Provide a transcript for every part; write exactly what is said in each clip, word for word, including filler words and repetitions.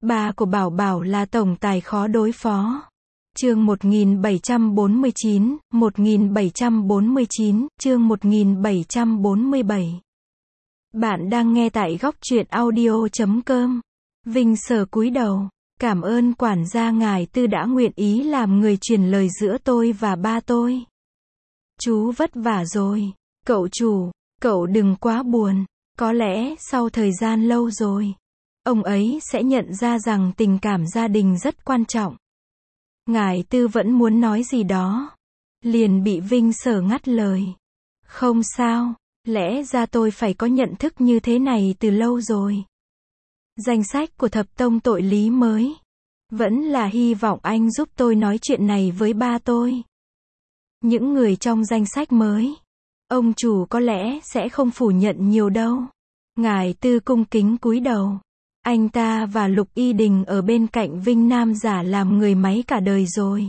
Ba của Bảo Bảo là tổng tài khó đối phó. Chương một nghìn bảy trăm bốn mươi chín, một nghìn bảy trăm bốn mươi chín, chương một nghìn bảy trăm bốn mươi bảy. Bạn đang nghe tại góc truyện audio chấm com. Vinh Sở cúi đầu. Cảm ơn quản gia ngài Tư đã nguyện ý làm người truyền lời giữa tôi và ba tôi. Chú vất vả rồi. Cậu chủ, cậu đừng quá buồn. Có lẽ sau thời gian lâu rồi, ông ấy sẽ nhận ra rằng tình cảm gia đình rất quan trọng. Ngài Tư vẫn muốn nói gì đó, liền bị Vinh Sở ngắt lời. Không sao, lẽ ra tôi phải có nhận thức như thế này từ lâu rồi. Danh sách của thập tông tội lý mới. Vẫn là hy vọng anh giúp tôi nói chuyện này với ba tôi. Những người trong danh sách mới, ông chủ có lẽ sẽ không phủ nhận nhiều đâu. Ngài Tư cung kính cúi đầu. Anh ta và Lục Y Đình ở bên cạnh Vinh Nam giả làm người máy cả đời rồi.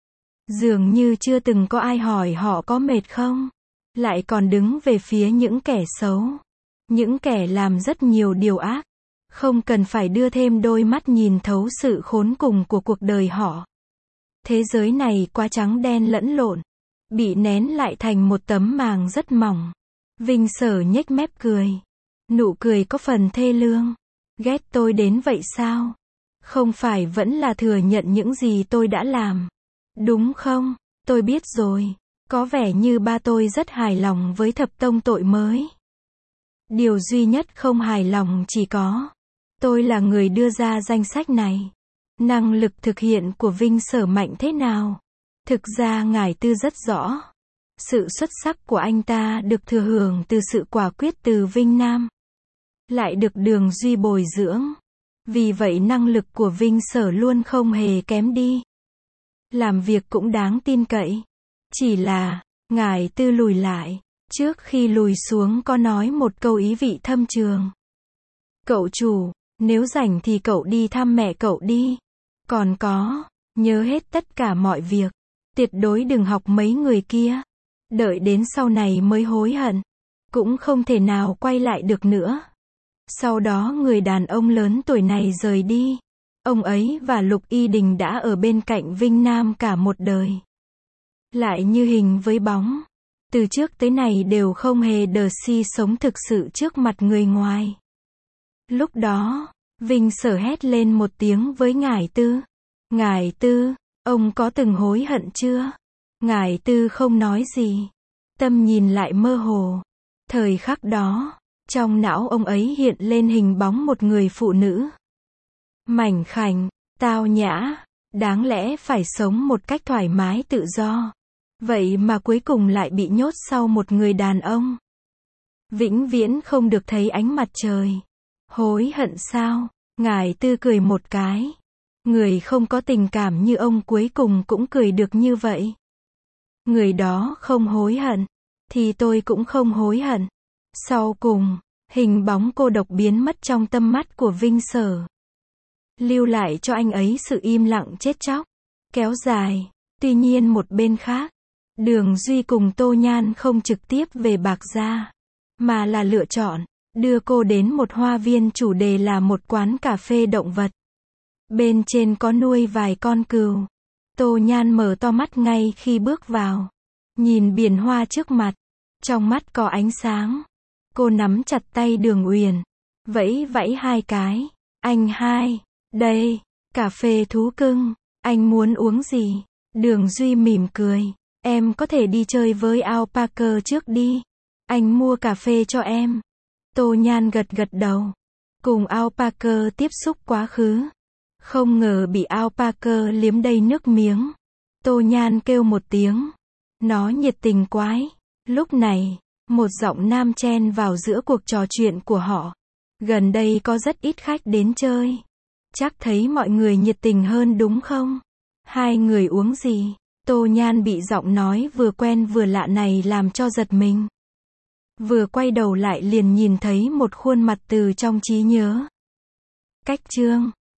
Dường như chưa từng có ai hỏi họ có mệt không. Lại còn đứng về phía những kẻ xấu. Những kẻ làm rất nhiều điều ác. Không cần phải đưa thêm đôi mắt nhìn thấu sự khốn cùng của cuộc đời họ. Thế giới này quá trắng đen lẫn lộn. Bị nén lại thành một tấm màng rất mỏng. Vinh Sở nhếch mép cười. Nụ cười có phần thê lương. Ghét tôi đến vậy sao? Không phải vẫn là thừa nhận những gì tôi đã làm. Đúng không? Tôi biết rồi. Có vẻ như ba tôi rất hài lòng với thập tông tội mới. Điều duy nhất không hài lòng chỉ có tôi là người đưa ra danh sách này. Năng lực thực hiện của Vinh Sở mạnh thế nào? Thực ra ngài Tư rất rõ. Sự xuất sắc của anh ta được thừa hưởng từ sự quả quyết từ Vinh Nam. Lại được Đường Duy bồi dưỡng. Vì vậy năng lực của Vinh Sở luôn không hề kém đi. Làm việc cũng đáng tin cậy. Chỉ là, ngài Tư lùi lại. Trước khi lùi xuống có nói một câu ý vị thâm trường. Cậu chủ, nếu rảnh thì cậu đi thăm mẹ cậu đi. Còn có, nhớ hết tất cả mọi việc. Tuyệt đối đừng học mấy người kia. Đợi đến sau này mới hối hận. Cũng không thể nào quay lại được nữa. Sau đó người đàn ông lớn tuổi này rời đi. Ông ấy và Lục Y Đình đã ở bên cạnh Vinh Nam cả một đời. Lại như hình với bóng. Từ trước tới nay đều không hề đờ si sống thực sự trước mặt người ngoài. Lúc đó, Vinh Sở hét lên một tiếng với ngài Tư. Ngài Tư, ông có từng hối hận chưa? Ngài Tư không nói gì. Tâm nhìn lại mơ hồ. Thời khắc đó, trong não ông ấy hiện lên hình bóng một người phụ nữ. Mảnh khảnh, tao nhã, đáng lẽ phải sống một cách thoải mái tự do. Vậy mà cuối cùng lại bị nhốt sau một người đàn ông. Vĩnh viễn không được thấy ánh mặt trời. Hối hận sao? Ngài Tư cười một cái. Người không có tình cảm như ông cuối cùng cũng cười được như vậy. Người đó không hối hận. Thì tôi cũng không hối hận. Sau cùng, hình bóng cô độc biến mất trong tâm mắt của Vinh Sở. Lưu lại cho anh ấy sự im lặng chết chóc. Kéo dài. Tuy nhiên một bên khác, Đường Duy cùng Tô Nhan không trực tiếp về Bạc Gia. Mà là lựa chọn đưa cô đến một hoa viên chủ đề là một quán cà phê động vật. Bên trên có nuôi vài con cừu. Tô Nhan mở to mắt ngay khi bước vào. Nhìn biển hoa trước mặt. Trong mắt có ánh sáng. Cô nắm chặt tay Đường Uyển. Vẫy vẫy hai cái. Anh hai. Đây. Cà phê thú cưng. Anh muốn uống gì? Đường Duy mỉm cười. Em có thể đi chơi với Alpaca trước đi. Anh mua cà phê cho em. Tô Nhan gật gật đầu. Cùng Alpaca tiếp xúc quá khứ. Không ngờ bị Alpaca liếm đầy nước miếng. Tô Nhan kêu một tiếng. Nó nhiệt tình quái. Lúc này, một giọng nam chen vào giữa cuộc trò chuyện của họ. Gần đây có rất ít khách đến chơi. Chắc thấy mọi người nhiệt tình hơn đúng không? Hai người uống gì? Tô Nhan bị giọng nói vừa quen vừa lạ này làm cho giật mình. Vừa quay đầu lại liền nhìn thấy một khuôn mặt từ trong trí nhớ. Cách Trương.